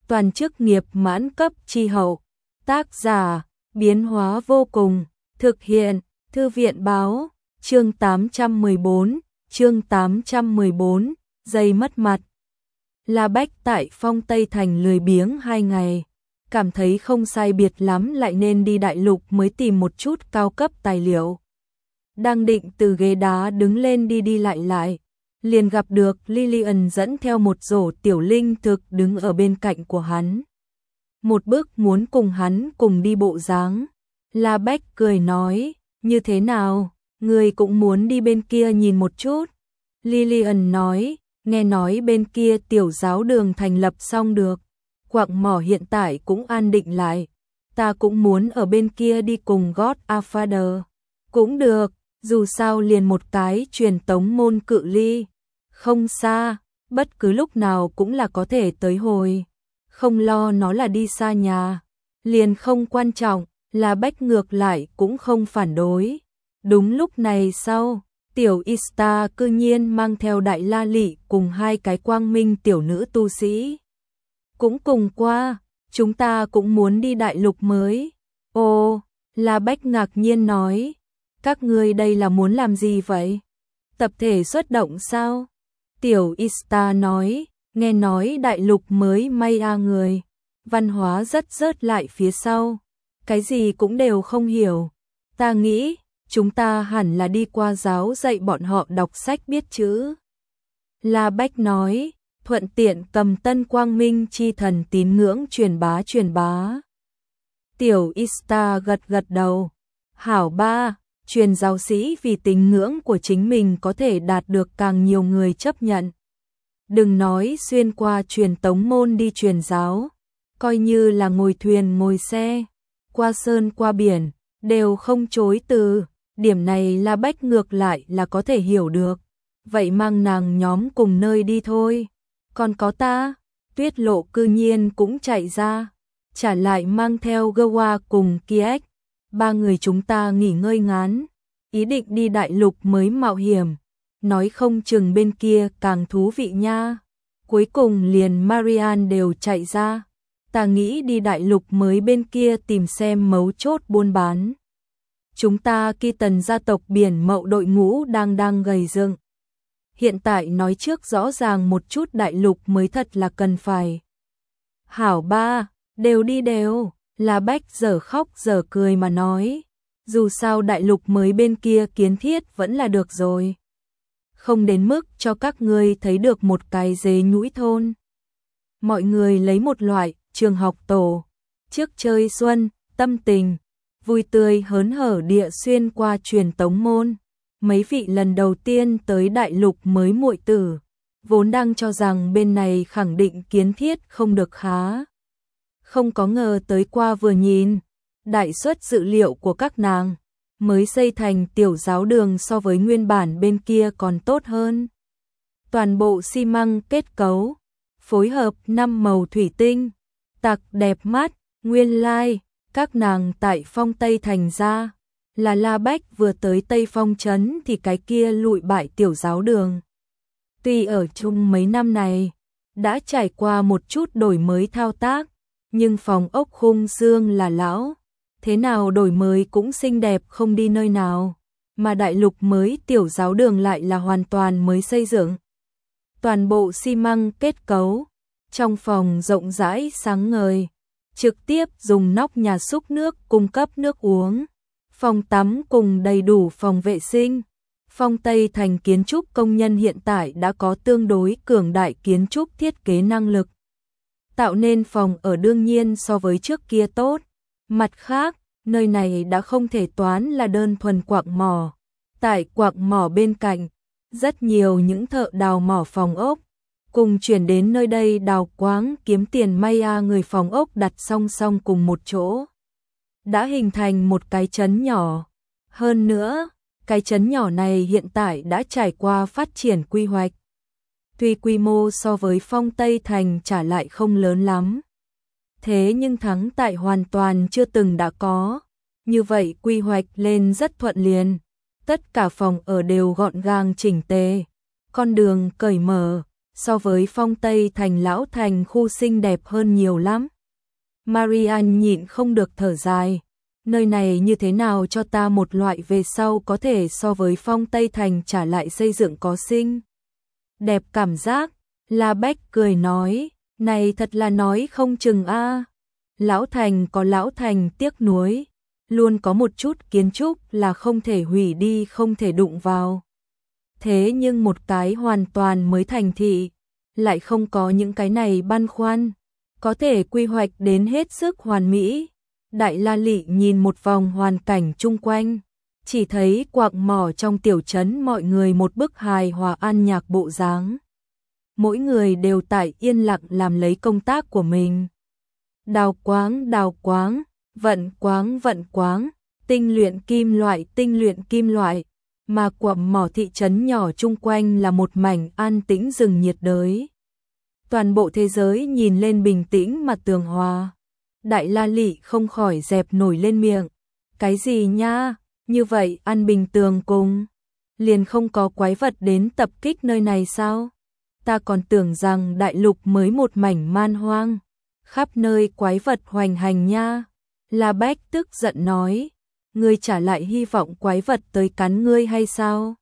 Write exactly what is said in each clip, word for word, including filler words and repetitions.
toàn chức nghiệp mãn cấp chi hậu. Tác giả, biến hóa vô cùng, thực hiện, Thư viện báo, chương tám trăm mười bốn, chương tám trăm mười bốn, giây mất mặt. La Bách tại Phong Tây Thành lười biếng hai ngày, cảm thấy không sai biệt lắm lại nên đi đại lục mới tìm một chút cao cấp tài liệu. Đang định từ ghế đá đứng lên đi đi lại lại, liền gặp được Lillian dẫn theo một rổ tiểu linh thực đứng ở bên cạnh của hắn. Một bước muốn cùng hắn cùng đi bộ dáng. La Bách cười nói, như thế nào, người cũng muốn đi bên kia nhìn một chút. Lillian nói, nghe nói bên kia tiểu giáo đường thành lập xong được, quặng mỏ hiện tại cũng an định lại, ta cũng muốn ở bên kia đi cùng Godfather. Cũng được, dù sao liền một cái truyền tống môn cự ly, không xa, bất cứ lúc nào cũng là có thể tới hồi, không lo nó là đi xa nhà, liền không quan trọng. La Bách ngược lại cũng không phản đối. Đúng lúc này sau, tiểu Ista cư nhiên mang theo đại la lị cùng hai cái quang minh tiểu nữ tu sĩ. Cũng cùng qua, chúng ta cũng muốn đi đại lục mới. Ồ, La Bách ngạc nhiên nói, các ngươi đây là muốn làm gì vậy? Tập thể xuất động sao? Tiểu Ista nói, nghe nói đại lục mới may a người, văn hóa rất rớt lại phía sau, cái gì cũng đều không hiểu. Ta nghĩ, chúng ta hẳn là đi qua giáo dạy bọn họ đọc sách biết chữ. La Bách nói, thuận tiện cầm tân quang minh chi thần tín ngưỡng truyền bá truyền bá. Tiểu Ista gật gật đầu, hảo ba, truyền giáo sĩ vì tín ngưỡng của chính mình có thể đạt được càng nhiều người chấp nhận. Đừng nói xuyên qua truyền tống môn đi truyền giáo, coi như là ngồi thuyền ngồi xe, qua sơn qua biển, đều không chối từ. Điểm này La Bách ngược lại là có thể hiểu được. Vậy mang nàng nhóm cùng nơi đi thôi. Còn có ta, Tuyết Lộ cư nhiên cũng chạy ra, trả lại mang theo Gawa cùng Kiek. Ba người chúng ta nghỉ ngơi ngắn, ý định đi đại lục mới mạo hiểm, nói không chừng bên kia càng thú vị nha. Cuối cùng liền Marian đều chạy ra, ta nghĩ đi đại lục mới bên kia tìm xem mấu chốt buôn bán. Chúng ta Kỳ Tần gia tộc biển mậu đội ngũ đang đang gầy dựng. Hiện tại nói trước rõ ràng một chút đại lục mới thật là cần phải. Hảo ba, đều đi đều, La Bách giờ khóc giờ cười mà nói. Dù sao đại lục mới bên kia kiến thiết vẫn là được rồi. Không đến mức cho các ngươi thấy được một cái dế nhũi thôn. Mọi người lấy một loại trường học tổ, trước chơi xuân, tâm tình, vui tươi hớn hở địa xuyên qua truyền tống môn. Mấy vị lần đầu tiên tới đại lục mới muội tử, vốn đang cho rằng bên này khẳng định kiến thiết không được khá. Không có ngờ tới qua vừa nhìn, đại suất dự liệu của các nàng, mới xây thành tiểu giáo đường so với nguyên bản bên kia còn tốt hơn. Toàn bộ xi măng kết cấu, phối hợp năm màu thủy tinh, tặc đẹp mắt, nguyên lai, like, các nàng tại Phong Tây Thành ra, là La Bách vừa tới Tây Phong Trấn thì cái kia lụi bại tiểu giáo đường. Tuy ở chung mấy năm này, đã trải qua một chút đổi mới thao tác, nhưng phòng ốc khung xương là lão, thế nào đổi mới cũng xinh đẹp không đi nơi nào, mà đại lục mới tiểu giáo đường lại là hoàn toàn mới xây dựng. Toàn bộ xi măng kết cấu, trong phòng rộng rãi sáng ngời, trực tiếp dùng nóc nhà xúc nước cung cấp nước uống, phòng tắm cùng đầy đủ phòng vệ sinh. Phong Tây Thành kiến trúc công nhân hiện tại đã có tương đối cường đại kiến trúc thiết kế năng lực, tạo nên phòng ở đương nhiên so với trước kia tốt. Mặt khác, nơi này đã không thể toán là đơn thuần quặng mỏ. Tại quặng mỏ bên cạnh, rất nhiều những thợ đào mỏ phòng ốc, cùng chuyển đến nơi đây đào quáng kiếm tiền may a người phòng ốc đặt song song cùng một chỗ. Đã hình thành một cái trấn nhỏ. Hơn nữa, cái trấn nhỏ này hiện tại đã trải qua phát triển quy hoạch. Tuy quy mô so với Phong Tây Thành trả lại không lớn lắm, thế nhưng thắng tại hoàn toàn chưa từng đã có. Như vậy quy hoạch lên rất thuận liền, tất cả phòng ở đều gọn gàng chỉnh tề, con đường cởi mở, so với Phong Tây Thành lão thành khu xinh đẹp hơn nhiều lắm. Marianne nhịn không được thở dài, nơi này như thế nào cho ta một loại về sau có thể so với Phong Tây Thành trả lại xây dựng có xinh đẹp cảm giác. La Bách cười nói, này thật là nói không chừng a. Lão thành có lão thành tiếc nuối, luôn có một chút kiến trúc là không thể hủy đi, không thể đụng vào. Thế nhưng một cái hoàn toàn mới thành thị, lại không có những cái này băn khoăn, có thể quy hoạch đến hết sức hoàn mỹ. Đại La Lị nhìn một vòng hoàn cảnh chung quanh, chỉ thấy quạng mỏ trong tiểu trấn mọi người một bức hài hòa an nhạc bộ dáng. Mỗi người đều tại yên lặng làm lấy công tác của mình. Đào quáng, đào quáng, vận quáng, vận quáng, tinh luyện kim loại, tinh luyện kim loại, mà quạng mỏ thị trấn nhỏ chung quanh là một mảnh an tĩnh rừng nhiệt đới. Toàn bộ thế giới nhìn lên bình tĩnh mà tường hòa. Đại La Lị không khỏi dẹp nổi lên miệng. Cái gì nha, như vậy ăn bình tường cùng, liền không có quái vật đến tập kích nơi này sao? Ta còn tưởng rằng đại lục mới một mảnh man hoang, khắp nơi quái vật hoành hành nha. La Bách tức giận nói, ngươi trả lại hy vọng quái vật tới cắn ngươi hay sao?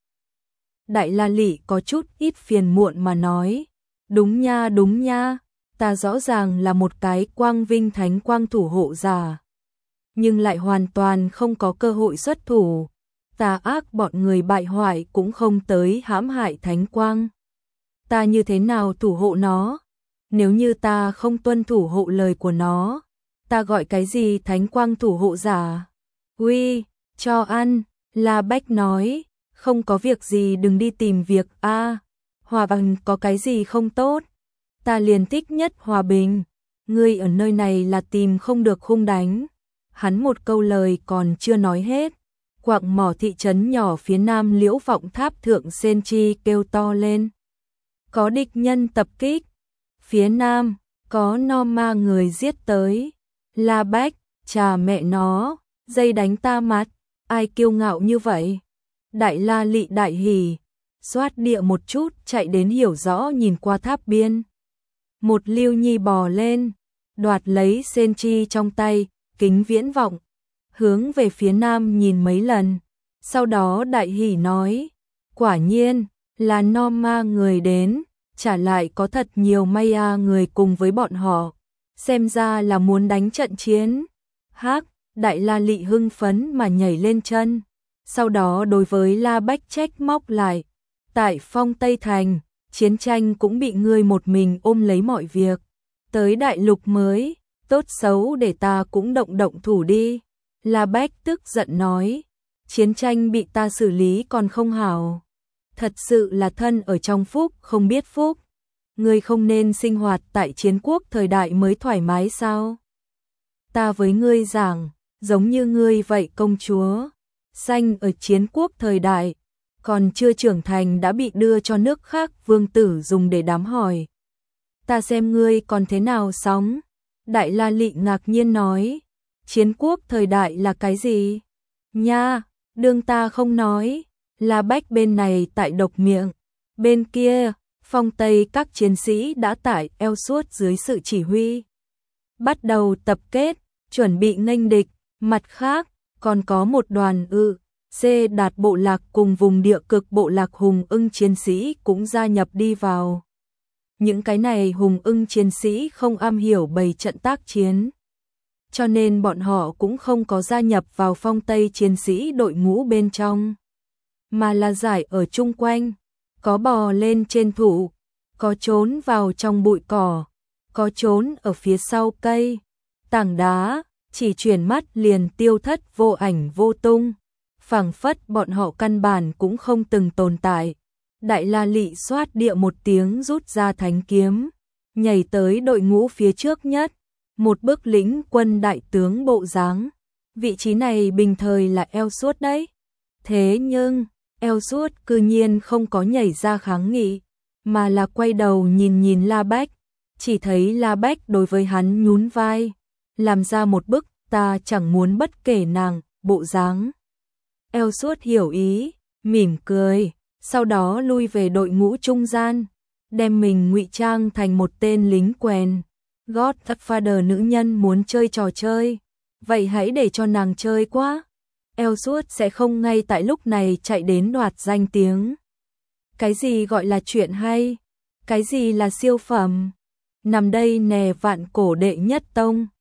Đại La Lị có chút ít phiền muộn mà nói, đúng nha đúng nha, ta rõ ràng là một cái quang vinh thánh quang thủ hộ giả, nhưng lại hoàn toàn không có cơ hội xuất thủ. Tà ác bọn người bại hoại cũng không tới hãm hại thánh quang. Ta như thế nào thủ hộ nó? Nếu như ta không tuân thủ hộ lời của nó, ta gọi cái gì thánh quang thủ hộ giả? Uy, cho ăn. La Bách nói, không có việc gì đừng đi tìm việc a. À, hòa bình có cái gì không tốt? Ta liền thích nhất hòa bình. Ngươi ở nơi này là tìm không được hung đánh. Hắn một câu lời còn chưa nói hết, quạng mỏ thị trấn nhỏ phía nam Liễu Vọng Tháp thượng Sen Chi kêu to lên. Có địch nhân tập kích. Phía nam, có Norma người giết tới. La Bách, chà mẹ nó, dây đánh ta mặt, ai kiêu ngạo như vậy? Đại La Lị đại hỉ, xoát địa một chút chạy đến hiểu rõ nhìn qua tháp biên. Một Lưu Nhi bò lên, đoạt lấy Sen Chi trong tay, kính viễn vọng, hướng về phía nam nhìn mấy lần, sau đó đại hỉ nói, quả nhiên là Norma người đến, trả lại có thật nhiều Maya người cùng với bọn họ, xem ra là muốn đánh trận chiến. Hắc, Đại La Lị hưng phấn mà nhảy lên chân, sau đó đối với La Bách trách móc lại, tại Phong Tây Thành, chiến tranh cũng bị ngươi một mình ôm lấy mọi việc, tới đại lục mới, tốt xấu để ta cũng động động thủ đi. La Bách tức giận nói, chiến tranh bị ta xử lý còn không hảo, thật sự là thân ở trong phúc không biết phúc. Ngươi không nên sinh hoạt tại chiến quốc thời đại mới thoải mái sao? Ta với ngươi giảng, giống như ngươi vậy công chúa, sanh ở chiến quốc thời đại, còn chưa trưởng thành đã bị đưa cho nước khác vương tử dùng để đám hỏi. Ta xem ngươi còn thế nào sống? Đại La Lị ngạc nhiên nói, chiến quốc thời đại là cái gì? Nha, đương ta không nói. La Bách bên này tại độc miệng, bên kia, Phong Tây các chiến sĩ đã tại eo suốt dưới sự chỉ huy, bắt đầu tập kết, chuẩn bị nghênh địch. Mặt khác, còn có một đoàn ư, C đạt bộ lạc cùng vùng địa cực bộ lạc hùng ưng chiến sĩ cũng gia nhập đi vào. Những cái này hùng ưng chiến sĩ không am hiểu bày trận tác chiến, cho nên bọn họ cũng không có gia nhập vào Phong Tây chiến sĩ đội ngũ bên trong, mà là giải ở chung quanh, có bò lên trên thụ, có trốn vào trong bụi cỏ, có trốn ở phía sau cây, tảng đá, chỉ chuyển mắt liền tiêu thất vô ảnh vô tung, phảng phất bọn họ căn bản cũng không từng tồn tại. Đại La Lị xoát địa một tiếng rút ra thánh kiếm, nhảy tới đội ngũ phía trước nhất, một bức lĩnh quân đại tướng bộ dáng. Vị trí này bình thời là eo suốt đấy. Thế nhưng, eo suốt cư nhiên không có nhảy ra kháng nghị, mà là quay đầu nhìn nhìn La Bách, chỉ thấy La Bách đối với hắn nhún vai, làm ra một bức ta chẳng muốn bất kể nàng bộ dáng. Eo suốt hiểu ý, mỉm cười, sau đó lui về đội ngũ trung gian. đem mình ngụy trang thành một tên lính quèn. Godfather nữ nhân muốn chơi trò chơi, vậy hãy để cho nàng chơi quá. Elwood sẽ không ngay tại lúc này chạy đến đoạt danh tiếng. Cái gì gọi là chuyện hay? Cái gì là siêu phẩm? Nằm đây nè vạn cổ đệ nhất tông.